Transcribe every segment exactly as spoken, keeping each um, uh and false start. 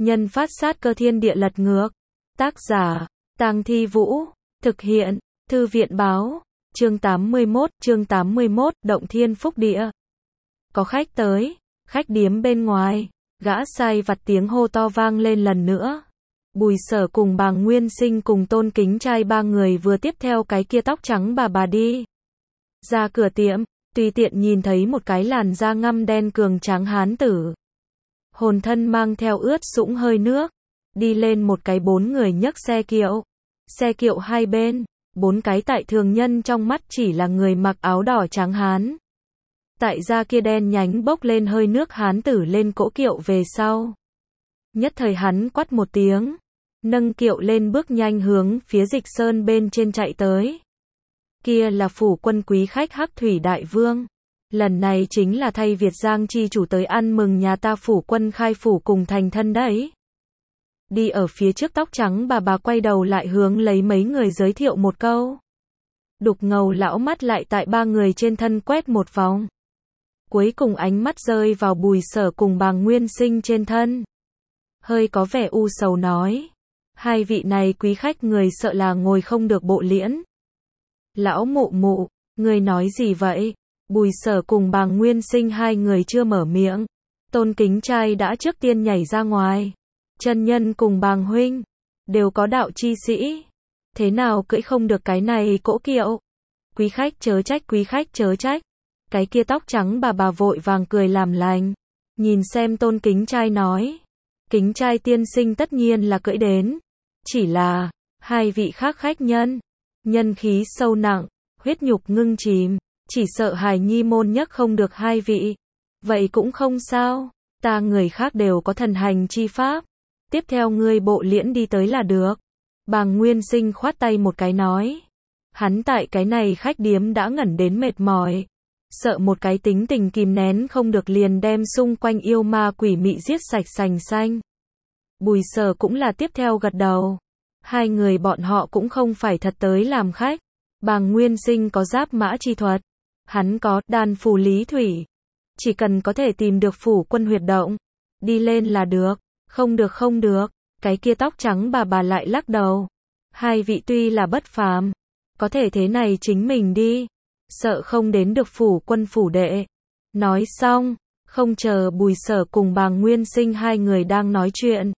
Nhân phát sát cơ thiên địa lật ngược. Tác giả, Tang Thi Vũ. Thực hiện, Thư viện báo. Chương tám mươi mốt, chương tám mươi mốt, Động Thiên Phúc Địa. Có khách tới, khách điếm bên ngoài, gã sai vặt tiếng hô to vang lên lần nữa. Bùi Sở cùng Bàng Nguyên Sinh cùng Tôn Kính Trai ba người vừa tiếp theo cái kia tóc trắng bà bà đi ra cửa tiệm, tùy tiện nhìn thấy một cái làn da ngăm đen cường tráng hán tử. Hồn thân mang theo ướt sũng hơi nước, đi lên một cái bốn người nhấc xe kiệu. Xe kiệu hai bên, bốn cái tại thường nhân trong mắt chỉ là người mặc áo đỏ trắng hán. Tại da kia đen nhánh bốc lên hơi nước hán tử lên cỗ kiệu về sau. Nhất thời hắn quát một tiếng, nâng kiệu lên bước nhanh hướng phía Dịch Sơn bên trên chạy tới. Kia là phủ quân quý khách Hắc Thủy Đại Vương. Lần này chính là thay Việt Giang chi chủ tới ăn mừng nhà ta phủ quân khai phủ cùng thành thân đấy. Đi ở phía trước tóc trắng bà bà quay đầu lại hướng lấy mấy người giới thiệu một câu. Đục ngầu lão mắt lại tại ba người trên thân quét một vòng. Cuối cùng ánh mắt rơi vào Bùi Sở cùng Bàng Nguyên Sinh trên thân. Hơi có vẻ u sầu nói. Hai vị này quý khách người sợ là ngồi không được bộ liễn. Lão mụ mụ, người nói gì vậy? Bùi Sở cùng Bàng Nguyên Sinh hai người chưa mở miệng. Tôn Kính Trai đã trước tiên nhảy ra ngoài. Chân nhân cùng Bàng huynh đều có đạo chi sĩ, thế nào cưỡi không được cái này cỗ kiệu? Quý khách chớ trách, quý khách chớ trách. Cái kia tóc trắng bà bà vội vàng cười làm lành, nhìn xem Tôn Kính Trai nói, Kính Trai tiên sinh tất nhiên là cưỡi đến, chỉ là hai vị khác khách nhân, nhân khí sâu nặng, huyết nhục ngưng chìm, chỉ sợ hài nhi môn nhấc không được hai vị. Vậy cũng không sao, ta người khác đều có thần hành chi pháp. Tiếp theo ngươi bộ liễn đi tới là được. Bàng Nguyên Sinh khoát tay một cái nói. Hắn tại cái này khách điếm đã ngẩn đến mệt mỏi. Sợ một cái tính tình kìm nén không được liền đem xung quanh yêu ma quỷ mị giết sạch sành xanh. Bùi Sở cũng là tiếp theo gật đầu. Hai người bọn họ cũng không phải thật tới làm khách. Bàng Nguyên Sinh có giáp mã chi thuật. Hắn có đan phù lý thủy. Chỉ cần có thể tìm được phủ quân huyệt động. Đi lên là được. Không được không được, cái kia tóc trắng bà bà lại lắc đầu. Hai vị tuy là bất phàm, có thể thế này chính mình đi, sợ không đến được phủ quân phủ đệ. Nói xong, không chờ Bùi Sở cùng Bàng Nguyên Sinh hai người đang nói chuyện.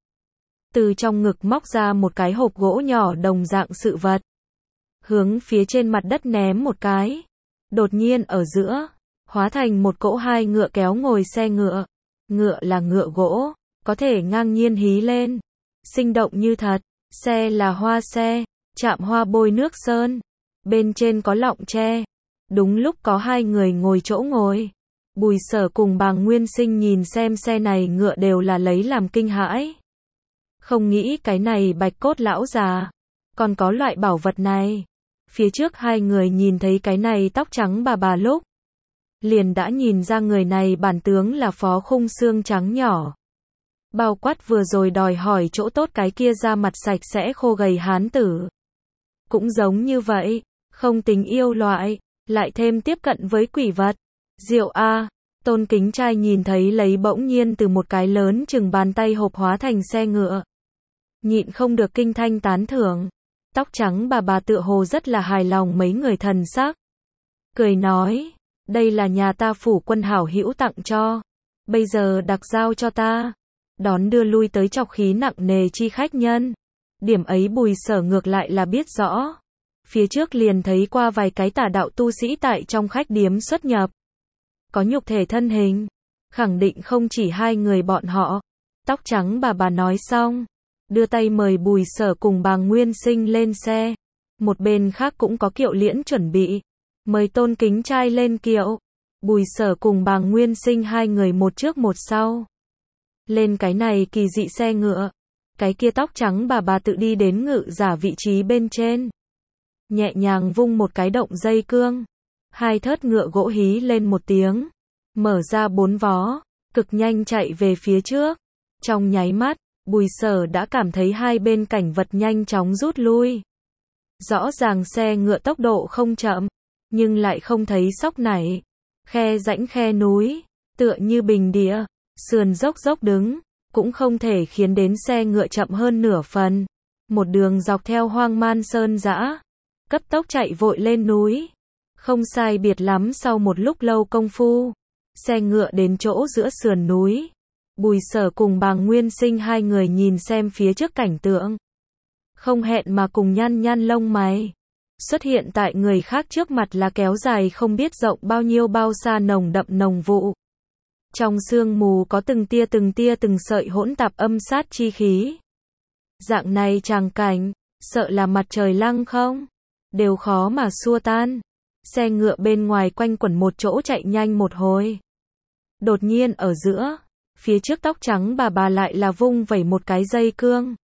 Từ trong ngực móc ra một cái hộp gỗ nhỏ đồng dạng sự vật. Hướng phía trên mặt đất ném một cái. Đột nhiên ở giữa, hóa thành một cỗ hai ngựa kéo ngồi xe ngựa. Ngựa là ngựa gỗ. Có thể ngang nhiên hí lên, sinh động như thật, xe là hoa xe, chạm hoa bôi nước sơn, bên trên có lọng tre, đúng lúc có hai người ngồi chỗ ngồi. Bùi Sở cùng Bàng Nguyên Sinh nhìn xem xe này ngựa đều là lấy làm kinh hãi. Không nghĩ cái này bạch cốt lão già, còn có loại bảo vật này. Phía trước hai người nhìn thấy cái này tóc trắng bà bà lúc, liền đã nhìn ra người này bản tướng là Phó Khung xương trắng nhỏ. Bao quát vừa rồi đòi hỏi chỗ tốt cái kia da mặt sạch sẽ khô gầy hán tử. Cũng giống như vậy, không tính yêu loại, lại thêm tiếp cận với quỷ vật. Diệu a, Tôn Kính Trai nhìn thấy lấy bỗng nhiên từ một cái lớn chừng bàn tay hộp hóa thành xe ngựa. Nhịn không được kinh thanh tán thưởng. Tóc trắng bà bà tựa hồ rất là hài lòng mấy người thần sắc. Cười nói, đây là nhà ta phủ quân hảo hữu tặng cho. Bây giờ đặc giao cho ta. Đón đưa lui tới chọc khí nặng nề chi khách nhân. Điểm ấy Bùi Sở ngược lại là biết rõ. Phía trước liền thấy qua vài cái tà đạo tu sĩ tại trong khách điếm xuất nhập. Có nhục thể thân hình. Khẳng định không chỉ hai người bọn họ. Tóc trắng bà bà nói xong. Đưa tay mời Bùi Sở cùng Bàng Nguyên Sinh lên xe. Một bên khác cũng có kiệu liễn chuẩn bị. Mời Tôn Kính Trai lên kiệu. Bùi Sở cùng Bàng Nguyên Sinh hai người một trước một sau. Lên cái này kỳ dị xe ngựa. Cái kia tóc trắng bà bà tự đi đến ngự giả vị trí bên trên. Nhẹ nhàng vung một cái động dây cương. Hai thớt ngựa gỗ hí lên một tiếng. Mở ra bốn vó. Cực nhanh chạy về phía trước. Trong nháy mắt, Bùi Sở đã cảm thấy hai bên cảnh vật nhanh chóng rút lui. Rõ ràng xe ngựa tốc độ không chậm. Nhưng lại không thấy sóc nảy. Khe rãnh khe núi. Tựa như bình địa. Sườn dốc dốc đứng, cũng không thể khiến đến xe ngựa chậm hơn nửa phần. Một đường dọc theo hoang man sơn dã, cấp tốc chạy vội lên núi. Không sai biệt lắm sau một lúc lâu công phu, xe ngựa đến chỗ giữa sườn núi. Bùi Sở cùng Bàng Nguyên Sinh hai người nhìn xem phía trước cảnh tượng, không hẹn mà cùng nhăn nhăn lông mày. Xuất hiện tại người khác trước mặt là kéo dài không biết rộng bao nhiêu bao xa nồng đậm nồng vụ. Trong sương mù có từng tia từng tia từng sợi hỗn tạp âm sát chi khí. Dạng này tràng cảnh, sợ là mặt trời lăng không, đều khó mà xua tan. Xe ngựa bên ngoài quanh quẩn một chỗ chạy nhanh một hồi. Đột nhiên ở giữa, phía trước tóc trắng bà bà lại là vung vẩy một cái dây cương.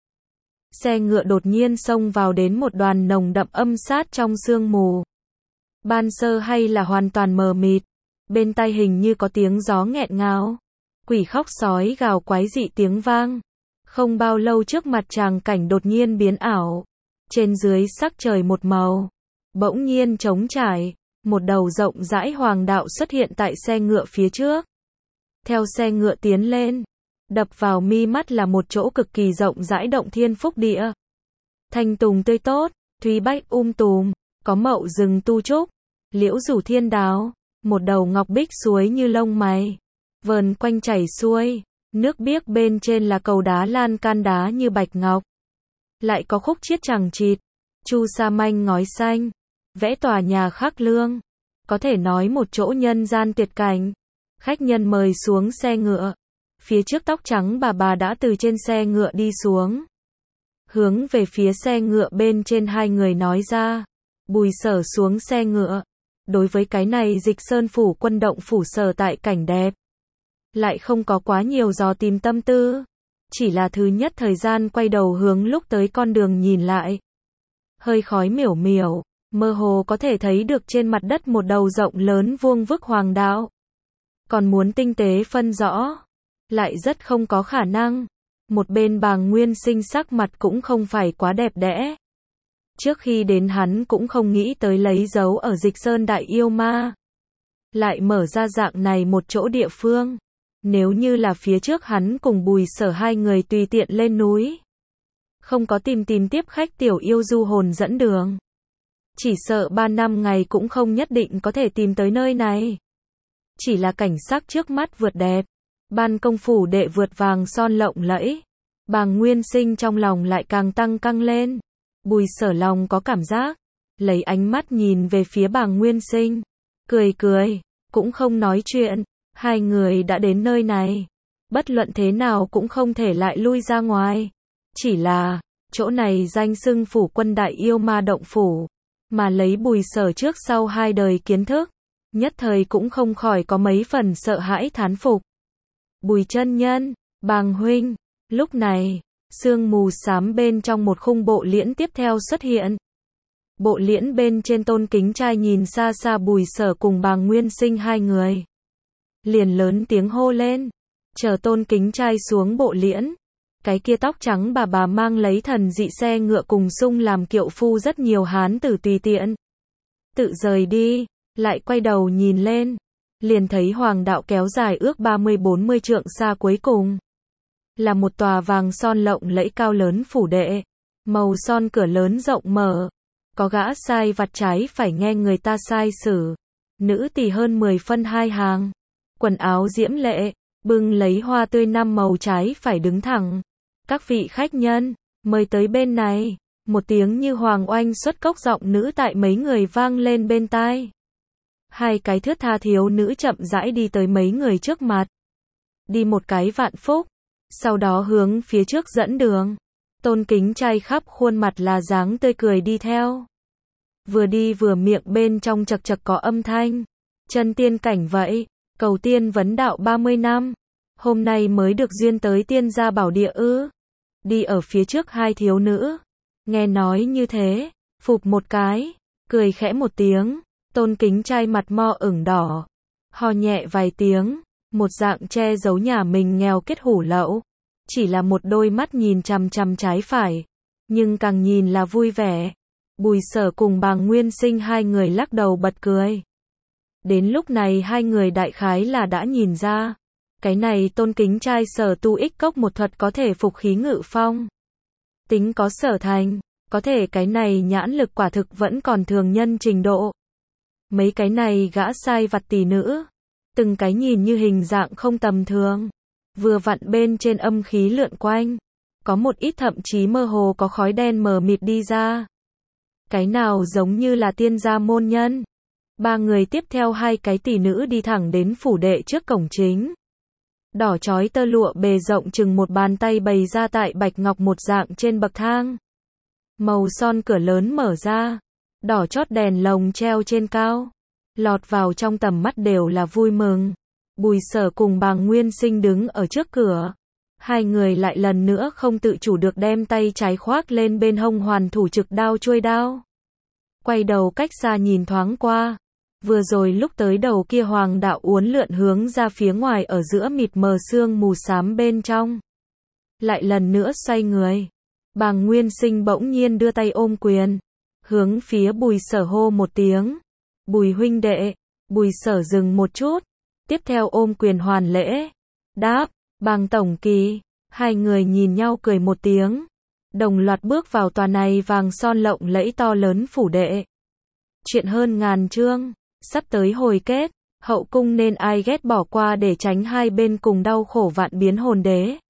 Xe ngựa đột nhiên xông vào đến một đoàn nồng đậm âm sát trong sương mù. Ban sơ hay là hoàn toàn mờ mịt, bên tai hình như có tiếng gió nghẹn ngào, quỷ khóc sói gào quái dị tiếng vang. Không bao lâu trước mặt tràng cảnh đột nhiên biến ảo, trên dưới sắc trời một màu, bỗng nhiên trống trải, một đầu rộng rãi hoàng đạo xuất hiện tại xe ngựa phía trước. Theo xe ngựa tiến lên, đập vào mi mắt là một chỗ cực kỳ rộng rãi động thiên phúc địa. Thanh tùng tươi tốt, thúy bách um tùm, có mậu rừng tu trúc, liễu rủ thiên đào, một đầu ngọc bích suối như lông mày, vờn quanh chảy xuôi, nước biếc bên trên là cầu đá lan can đá như bạch ngọc. Lại có khúc chiết chằng chịt, chu sa manh ngói xanh, vẽ tòa nhà khắc lương, có thể nói một chỗ nhân gian tuyệt cảnh. Khách nhân mời xuống xe ngựa. Phía trước tóc trắng bà bà đã từ trên xe ngựa đi xuống. Hướng về phía xe ngựa bên trên hai người nói ra. Bùi Sở xuống xe ngựa. Đối với cái này Dịch Sơn phủ quân động phủ sở tại cảnh đẹp, lại không có quá nhiều dò tìm tâm tư. Chỉ là thứ nhất thời gian quay đầu hướng lúc tới con đường nhìn lại. Hơi khói miểu miểu, mơ hồ có thể thấy được trên mặt đất một đầu rộng lớn vuông vức hoàng đạo. Còn muốn tinh tế phân rõ, lại rất không có khả năng. Một bên Bàng Nguyên Sinh sắc mặt cũng không phải quá đẹp đẽ. Trước khi đến hắn cũng không nghĩ tới lấy dấu ở Dịch Sơn đại yêu ma. Lại mở ra dạng này một chỗ địa phương. Nếu như là phía trước hắn cùng Bùi Sở hai người tùy tiện lên núi, không có tìm tìm tiếp khách tiểu yêu du hồn dẫn đường, chỉ sợ ba năm ngày cũng không nhất định có thể tìm tới nơi này. Chỉ là cảnh sắc trước mắt vượt đẹp, ban công phủ đệ vượt vàng son lộng lẫy, Bàng Nguyên Sinh trong lòng lại càng tăng căng lên. Bùi Sở lòng có cảm giác, lấy ánh mắt nhìn về phía Bàng Nguyên Sinh, cười cười, cũng không nói chuyện. Hai người đã đến nơi này, bất luận thế nào cũng không thể lại lui ra ngoài. Chỉ là, chỗ này danh xưng phủ quân đại yêu ma động phủ, mà lấy Bùi Sở trước sau hai đời kiến thức, nhất thời cũng không khỏi có mấy phần sợ hãi thán phục. Bùi chân nhân, Bàng huynh. Lúc này, sương mù xám bên trong một khung bộ liễn tiếp theo xuất hiện. Bộ liễn bên trên Tôn Kính Trai nhìn xa xa Bùi Sở cùng Bàng Nguyên Sinh hai người, liền lớn tiếng hô lên, chờ Tôn Kính Trai xuống bộ liễn. Cái kia tóc trắng bà bà mang lấy thần dị xe ngựa cùng sung làm kiệu phu rất nhiều hán tử tùy tiện tự rời đi, lại quay đầu nhìn lên, liền thấy hoàng đạo kéo dài ước ba mươi bốn mươi trượng xa, cuối cùng là một tòa vàng son lộng lẫy cao lớn phủ đệ, màu son cửa lớn rộng mở, có gã sai vặt trái phải nghe người ta sai sử, nữ tỳ hơn mười phân hai hàng, quần áo diễm lệ, bưng lấy hoa tươi năm màu trái phải đứng thẳng. Các vị khách nhân, mời tới bên này. Một tiếng như hoàng oanh xuất cốc giọng nữ tại mấy người vang lên bên tai. Hai cái thướt tha thiếu nữ chậm rãi đi tới mấy người trước mặt. Đi một cái vạn phúc, sau đó hướng phía trước dẫn đường. Tôn Kính Trai khắp khuôn mặt là dáng tươi cười đi theo. Vừa đi vừa miệng bên trong chật chật có âm thanh. Chân tiên cảnh vậy, cầu tiên vấn đạo ba mươi năm. Hôm nay mới được duyên tới tiên gia bảo địa ư. Đi ở phía trước hai thiếu nữ. Nghe nói như thế, phụp một cái, cười khẽ một tiếng. Tôn Kính Trai mặt mo ửng đỏ, ho nhẹ vài tiếng, một dạng che giấu nhà mình nghèo kết hủ lậu. Chỉ là một đôi mắt nhìn chằm chằm trái phải, nhưng càng nhìn là vui vẻ. Bùi Sở cùng Bàng Nguyên Sinh hai người lắc đầu bật cười. Đến lúc này hai người đại khái là đã nhìn ra, Cái này tôn kính trai Sở Tu Ích Cốc một thuật có thể phục khí ngự phong. Tính có sở thành, có thể cái này nhãn lực quả thực vẫn còn thường nhân trình độ. Mấy cái này gã sai vặt tỷ nữ, từng cái nhìn như hình dạng không tầm thường. Vừa vặn bên trên âm khí lượn quanh, có một ít thậm chí mơ hồ có khói đen mờ mịt đi ra. Cái nào giống như là tiên gia môn nhân. Ba người tiếp theo hai cái tỷ nữ đi thẳng đến phủ đệ trước cổng chính. Đỏ chói tơ lụa bề rộng chừng một bàn tay bày ra tại bạch ngọc một dạng trên bậc thang. Màu son cửa lớn mở ra, đỏ chót đèn lồng treo trên cao. Lọt vào trong tầm mắt đều là vui mừng. Bùi Sở cùng Bàng Nguyên Sinh đứng ở trước cửa. Hai người lại lần nữa không tự chủ được đem tay trái khoác lên bên hông hoàn thủ trực đao chuôi đao. Quay đầu cách xa nhìn thoáng qua. Vừa rồi lúc tới đầu kia hoàng đạo uốn lượn hướng ra phía ngoài ở giữa mịt mờ sương mù xám bên trong. Lại lần nữa xoay người. Bàng Nguyên Sinh bỗng nhiên đưa tay ôm quyền. Hướng phía Bùi Sở hô một tiếng. Bùi huynh đệ. Bùi Sở dừng một chút. Tiếp theo ôm quyền hoàn lễ. Đáp, Bàng tổng kỳ. Hai người nhìn nhau cười một tiếng. Đồng loạt bước vào tòa này vàng son lộng lẫy to lớn phủ đệ. Chuyện hơn ngàn chương. Sắp tới hồi kết. Hậu cung nên ai ghét bỏ qua để tránh hai bên cùng đau khổ vạn biến hồn đế.